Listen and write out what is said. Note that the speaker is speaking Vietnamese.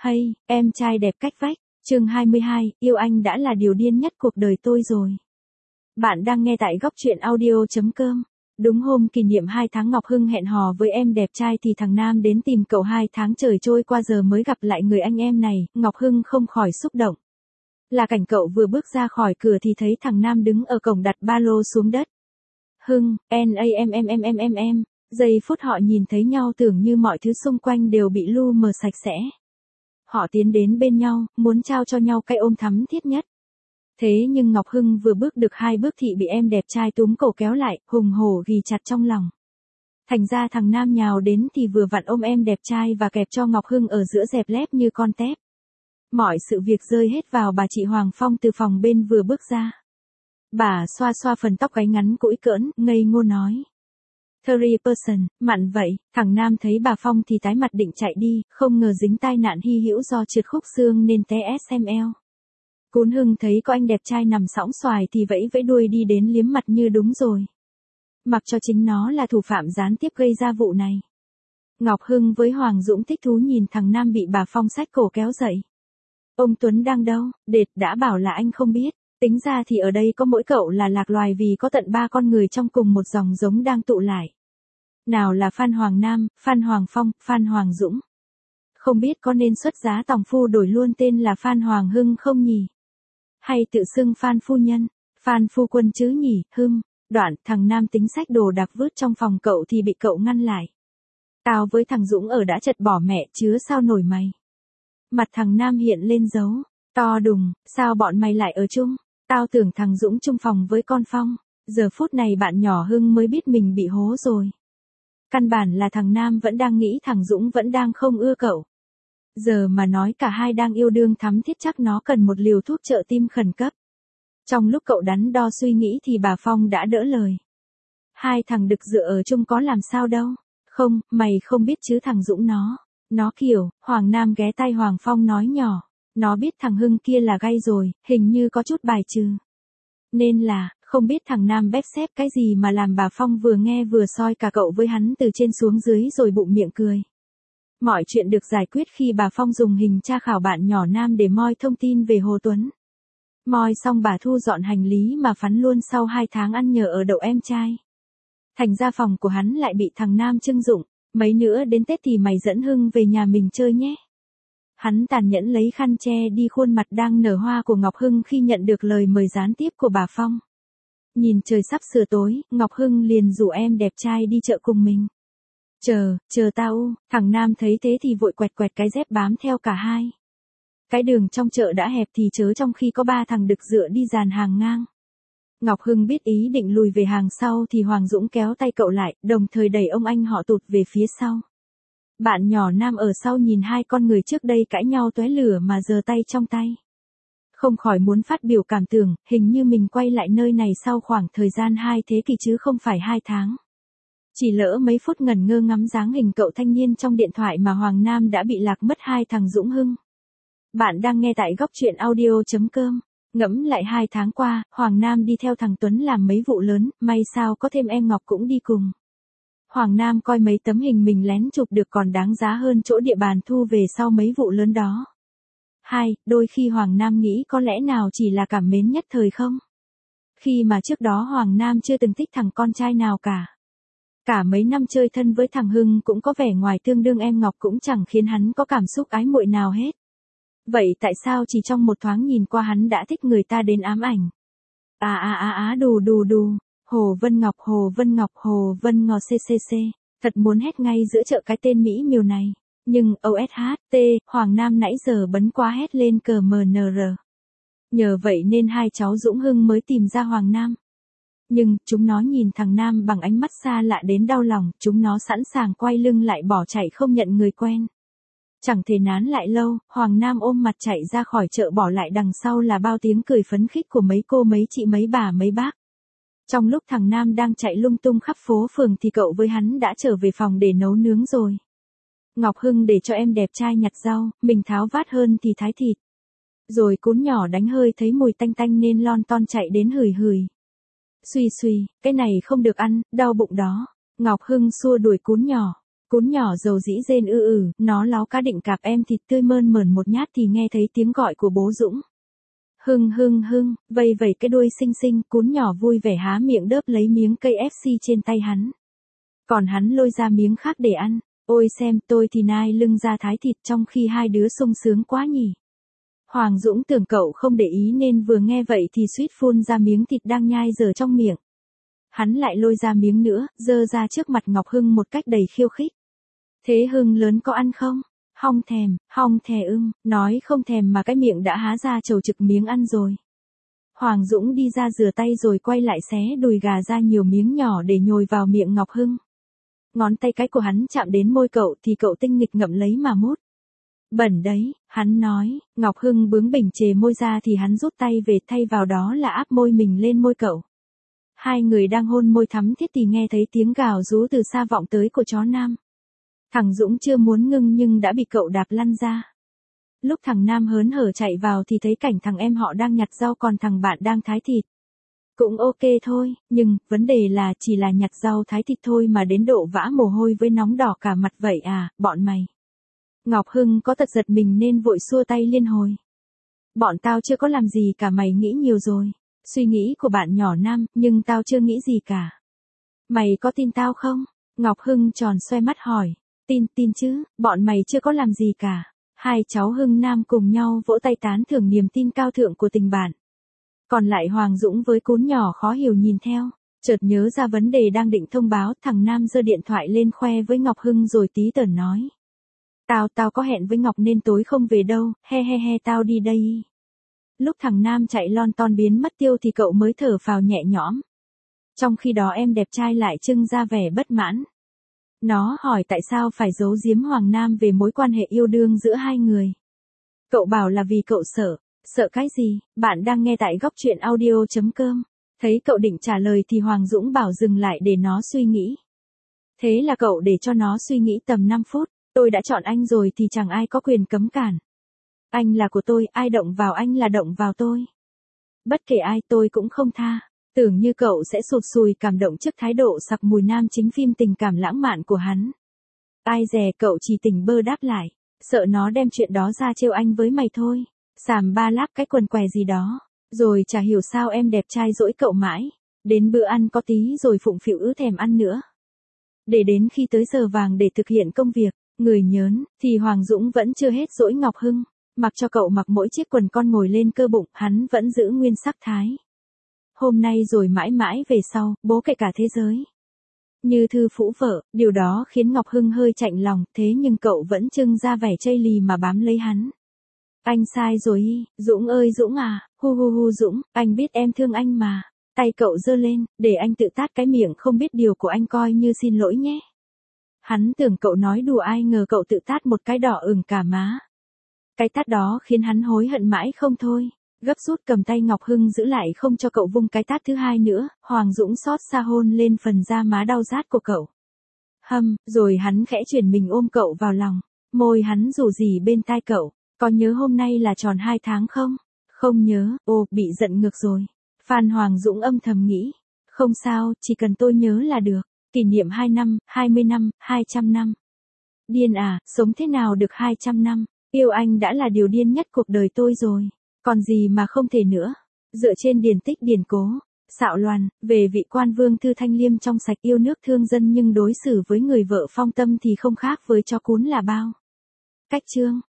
Hay, em trai đẹp cách vách, chương 22, yêu anh đã là điều điên nhất cuộc đời tôi rồi. Bạn đang nghe tại góc truyện audio.com. Đúng hôm kỷ niệm 2 tháng Ngọc Hưng hẹn hò với em đẹp trai thì thằng Nam đến tìm cậu 2 tháng trời trôi qua giờ mới gặp lại người anh em này, Ngọc Hưng không khỏi xúc động. Là cảnh cậu vừa bước ra khỏi cửa thì thấy thằng Nam đứng ở cổng đặt ba lô xuống đất. Hưng, em. Giây phút họ nhìn thấy nhau tưởng như mọi thứ xung quanh đều bị lu mờ sạch sẽ. Họ tiến đến bên nhau, muốn trao cho nhau cái ôm thắm thiết nhất. Thế nhưng Ngọc Hưng vừa bước được 2 bước thì bị em đẹp trai túm cổ kéo lại, hùng hổ ghì chặt trong lòng. Thành ra thằng Nam nhào đến thì vừa vặn ôm em đẹp trai và kẹp cho Ngọc Hưng ở giữa dẹp lép như con tép. Mọi sự việc rơi hết vào bà chị Hoàng Phong từ phòng bên vừa bước ra. Bà xoa xoa phần tóc gáy ngắn cũi cỡn, ngây ngô nói. 30%, mặn vậy, thằng Nam thấy bà Phong thì tái mặt định chạy đi, không ngờ dính tai nạn hy hữu do trượt khúc xương nên té SML. Cún Hưng thấy có anh đẹp trai nằm sõng xoài thì vẫy vẫy đuôi đi đến liếm mặt như đúng rồi. Mặc cho chính nó là thủ phạm gián tiếp gây ra vụ này. Ngọc Hưng với Hoàng Dũng thích thú nhìn thằng Nam bị bà Phong xách cổ kéo dậy. Ông Tuấn đang đâu? Đệt đã bảo là anh không biết. Tính ra thì ở đây có mỗi cậu là lạc loài vì có tận 3 con người trong cùng một dòng giống đang tụ lại. Nào là Phan Hoàng Nam, Phan Hoàng Phong, Phan Hoàng Dũng. Không biết có nên xuất giá tòng phu đổi luôn tên là Phan Hoàng Hưng không nhỉ? Hay tự xưng Phan Phu Nhân, Phan Phu Quân chứ nhỉ, Đoạn thằng Nam tính xách đồ đạc vứt trong phòng cậu thì bị cậu ngăn lại. Tao với thằng Dũng ở đã chật bỏ mẹ chứ sao nổi mày. Mặt thằng Nam hiện lên dấu, to đùng, sao bọn mày lại ở chung? Tao tưởng thằng Dũng chung phòng với con Phong, giờ phút này bạn nhỏ Hưng mới biết mình bị hố rồi. Căn bản là thằng Nam vẫn đang nghĩ thằng Dũng vẫn đang không ưa cậu. Giờ mà nói cả hai đang yêu đương thắm thiết chắc nó cần một liều thuốc trợ tim khẩn cấp. Trong lúc cậu đắn đo suy nghĩ thì bà Phong đã đỡ lời. Hai thằng đực dựa ở chung có làm sao đâu. Không, mày không biết chứ thằng Dũng nó kiểu, Hoàng Nam ghé tai Hoàng Phong nói nhỏ. Nó biết thằng Hưng kia là gay rồi, hình như có chút bài trừ. Nên là, không biết thằng Nam bép xép cái gì mà làm bà Phong vừa nghe vừa soi cả cậu với hắn từ trên xuống dưới rồi bụng miệng cười. Mọi chuyện được giải quyết khi bà Phong dùng hình tra khảo bạn nhỏ Nam để moi thông tin về Hồ Tuấn. Moi xong bà thu dọn hành lý mà phắn luôn sau 2 tháng ăn nhờ ở đậu em trai. Thành ra phòng của hắn lại bị thằng Nam trưng dụng, mấy nữa đến Tết thì mày dẫn Hưng về nhà mình chơi nhé. Hắn tàn nhẫn lấy khăn che đi khuôn mặt đang nở hoa của Ngọc Hưng khi nhận được lời mời gián tiếp của bà Phong. Nhìn trời sắp sửa tối, Ngọc Hưng liền rủ em đẹp trai đi chợ cùng mình. Chờ tao, thằng Nam thấy thế thì vội quẹt cái dép bám theo cả hai. Cái đường trong chợ đã hẹp thì chớ trong khi có 3 thằng đực dựa đi dàn hàng ngang. Ngọc Hưng biết ý định lùi về hàng sau thì Hoàng Dũng kéo tay cậu lại, đồng thời đẩy ông anh họ tụt về phía sau. Bạn nhỏ Nam ở sau nhìn hai con người trước đây cãi nhau tóe lửa mà giơ tay trong tay. Không khỏi muốn phát biểu cảm tưởng, hình như mình quay lại nơi này sau khoảng thời gian 2 thế kỷ chứ không phải 2 tháng. Chỉ lỡ mấy phút ngẩn ngơ ngắm dáng hình cậu thanh niên trong điện thoại mà Hoàng Nam đã bị lạc mất hai thằng Dũng Hưng. Bạn đang nghe tại góc truyện audio.com. Ngẫm lại 2 tháng qua, Hoàng Nam đi theo thằng Tuấn làm mấy vụ lớn, may sao có thêm em Ngọc cũng đi cùng. Hoàng Nam coi mấy tấm hình mình lén chụp được còn đáng giá hơn chỗ địa bàn thu về sau mấy vụ lớn đó. Đôi khi Hoàng Nam nghĩ có lẽ nào chỉ là cảm mến nhất thời không? Khi mà trước đó Hoàng Nam chưa từng thích thằng con trai nào cả. Cả mấy năm chơi thân với thằng Hưng cũng có vẻ ngoài tương đương em Ngọc cũng chẳng khiến hắn có cảm xúc ái muội nào hết. Vậy tại sao chỉ trong một thoáng nhìn qua hắn đã thích người ta đến ám ảnh? Đù. Hồ Vân Ngọc CCC. Thật muốn hét ngay giữa chợ cái tên mỹ miều này. Nhưng OSHT, Hoàng Nam nãy giờ bấn quá hét lên cờ MNR. Nhờ vậy nên hai cháu Dũng Hưng mới tìm ra Hoàng Nam. Nhưng, chúng nó nhìn thằng Nam bằng ánh mắt xa lạ đến đau lòng, chúng nó sẵn sàng quay lưng lại bỏ chạy không nhận người quen. Chẳng thể nán lại lâu, Hoàng Nam ôm mặt chạy ra khỏi chợ bỏ lại đằng sau là bao tiếng cười phấn khích của mấy cô mấy chị mấy bà mấy bác. Trong lúc thằng Nam đang chạy lung tung khắp phố phường thì cậu với hắn đã trở về phòng để nấu nướng rồi. Ngọc Hưng để cho em đẹp trai nhặt rau, mình tháo vát hơn thì thái thịt. Rồi cún nhỏ đánh hơi thấy mùi tanh tanh nên lon ton chạy đến hửi. Suy, cái này không được ăn, đau bụng đó. Ngọc Hưng xua đuổi cún nhỏ. Cún nhỏ dầu dĩ rên nó láo cá định cạp em thịt tươi mơn mởn một nhát thì nghe thấy tiếng gọi của bố Dũng. Hưng, vây vẩy cái đuôi xinh xinh, cún nhỏ vui vẻ há miệng đớp lấy miếng cây FC trên tay hắn. Còn hắn lôi ra miếng khác để ăn. Ôi xem, tôi thì nai lưng ra thái thịt trong khi hai đứa sung sướng quá nhỉ. Hoàng Dũng tưởng cậu không để ý nên vừa nghe vậy thì suýt phun ra miếng thịt đang nhai dở trong miệng. Hắn lại lôi ra miếng nữa, giơ ra trước mặt Ngọc Hưng một cách đầy khiêu khích. Thế Hưng lớn có ăn không? Hong thè nói không thèm mà cái miệng đã há ra chầu trực miếng ăn rồi. Hoàng Dũng đi ra rửa tay rồi quay lại xé đùi gà ra nhiều miếng nhỏ để nhồi vào miệng Ngọc Hưng. Ngón tay cái của hắn chạm đến môi cậu thì cậu tinh nghịch ngậm lấy mà mút. Bẩn đấy, hắn nói. Ngọc Hưng bướng bỉnh chề môi ra thì hắn rút tay về, thay vào đó là áp môi mình lên môi cậu. Hai người đang hôn môi thắm thiết thì nghe thấy tiếng gào rú từ xa vọng tới của chó Nam. Thằng Dũng chưa muốn ngưng nhưng đã bị cậu đạp lăn ra. Lúc thằng Nam hớn hở chạy vào thì thấy cảnh thằng em họ đang nhặt rau còn thằng bạn đang thái thịt. Cũng ok thôi, nhưng vấn đề là chỉ là nhặt rau thái thịt thôi mà đến độ vã mồ hôi với nóng đỏ cả mặt vậy à, bọn mày. Ngọc Hưng có tật giật mình nên vội xua tay liên hồi. Bọn tao chưa có làm gì cả, mày nghĩ nhiều rồi. Suy nghĩ của bạn nhỏ Nam, nhưng tao chưa nghĩ gì cả. Mày có tin tao không? Ngọc Hưng tròn xoe mắt hỏi. Tin chứ, bọn mày chưa có làm gì cả. Hai cháu Hưng Nam cùng nhau vỗ tay tán thưởng niềm tin cao thượng của tình bạn. Còn lại Hoàng Dũng với cún nhỏ khó hiểu nhìn theo, chợt nhớ ra vấn đề đang định thông báo, thằng Nam giơ điện thoại lên khoe với Ngọc Hưng rồi tí tởn nói. Tao có hẹn với Ngọc nên tối không về đâu, he tao đi đây. Lúc thằng Nam chạy lon ton biến mất tiêu thì cậu mới thở phào nhẹ nhõm. Trong khi đó em đẹp trai lại trưng ra vẻ bất mãn. Nó hỏi tại sao phải giấu giếm Hoàng Nam về mối quan hệ yêu đương giữa hai người. Cậu bảo là vì cậu sợ. Sợ cái gì? Bạn đang nghe tại góc truyện audio.com. Thấy cậu định trả lời thì Hoàng Dũng bảo dừng lại để nó suy nghĩ. Thế là cậu để cho nó suy nghĩ tầm 5 phút. Tôi đã chọn anh rồi thì chẳng ai có quyền cấm cản. Anh là của tôi, ai động vào anh là động vào tôi. Bất kể ai tôi cũng không tha. Tưởng như cậu sẽ sụt sùi cảm động trước thái độ sặc mùi nam chính phim tình cảm lãng mạn của hắn. Ai dè cậu chỉ tỉnh bơ đáp lại. Sợ nó đem chuyện đó ra trêu anh với mày thôi. Xàm ba láp cái quần què gì đó. Rồi chả hiểu sao em đẹp trai dỗi cậu mãi. Đến bữa ăn có tí rồi phụng phịu thèm ăn nữa. Để đến khi tới giờ vàng để thực hiện công việc, người nhớn, thì Hoàng Dũng vẫn chưa hết dỗi Ngọc Hưng. Mặc cho cậu mặc mỗi chiếc quần con ngồi lên cơ bụng, hắn vẫn giữ nguyên sắc thái. Hôm nay rồi mãi mãi về sau, bố kệ cả thế giới. Như thư phũ vợ, điều đó khiến Ngọc Hưng hơi chạnh lòng, thế nhưng cậu vẫn trưng ra vẻ chây lì mà bám lấy hắn. Anh sai rồi Dũng ơi Dũng à, hu Dũng, anh biết em thương anh mà. Tay cậu giơ lên, để anh tự tát cái miệng không biết điều của anh coi như xin lỗi nhé. Hắn tưởng cậu nói đùa ai ngờ cậu tự tát một cái đỏ ửng cả má. Cái tát đó khiến hắn hối hận mãi không thôi. Gấp rút cầm tay Ngọc Hưng giữ lại không cho cậu vung cái tát thứ hai nữa, Hoàng Dũng xót xa hôn lên phần da má đau rát của cậu. Rồi hắn khẽ chuyển mình ôm cậu vào lòng, môi hắn rủ rỉ bên tai cậu, có nhớ hôm nay là tròn 2 tháng không? Không nhớ, bị giận ngược rồi. Phan Hoàng Dũng âm thầm nghĩ, không sao, chỉ cần tôi nhớ là được, kỷ niệm 2 năm, 20 năm, 200 năm. Điên à, sống thế nào được 200 năm, yêu anh đã là điều điên nhất cuộc đời tôi rồi. Còn gì mà không thể nữa. Dựa trên điển tích điển cố, Sạo Loàn, về vị quan vương Thư Thanh Liêm trong sạch yêu nước thương dân nhưng đối xử với người vợ phong tâm thì không khác với chó cún là bao. Cách chương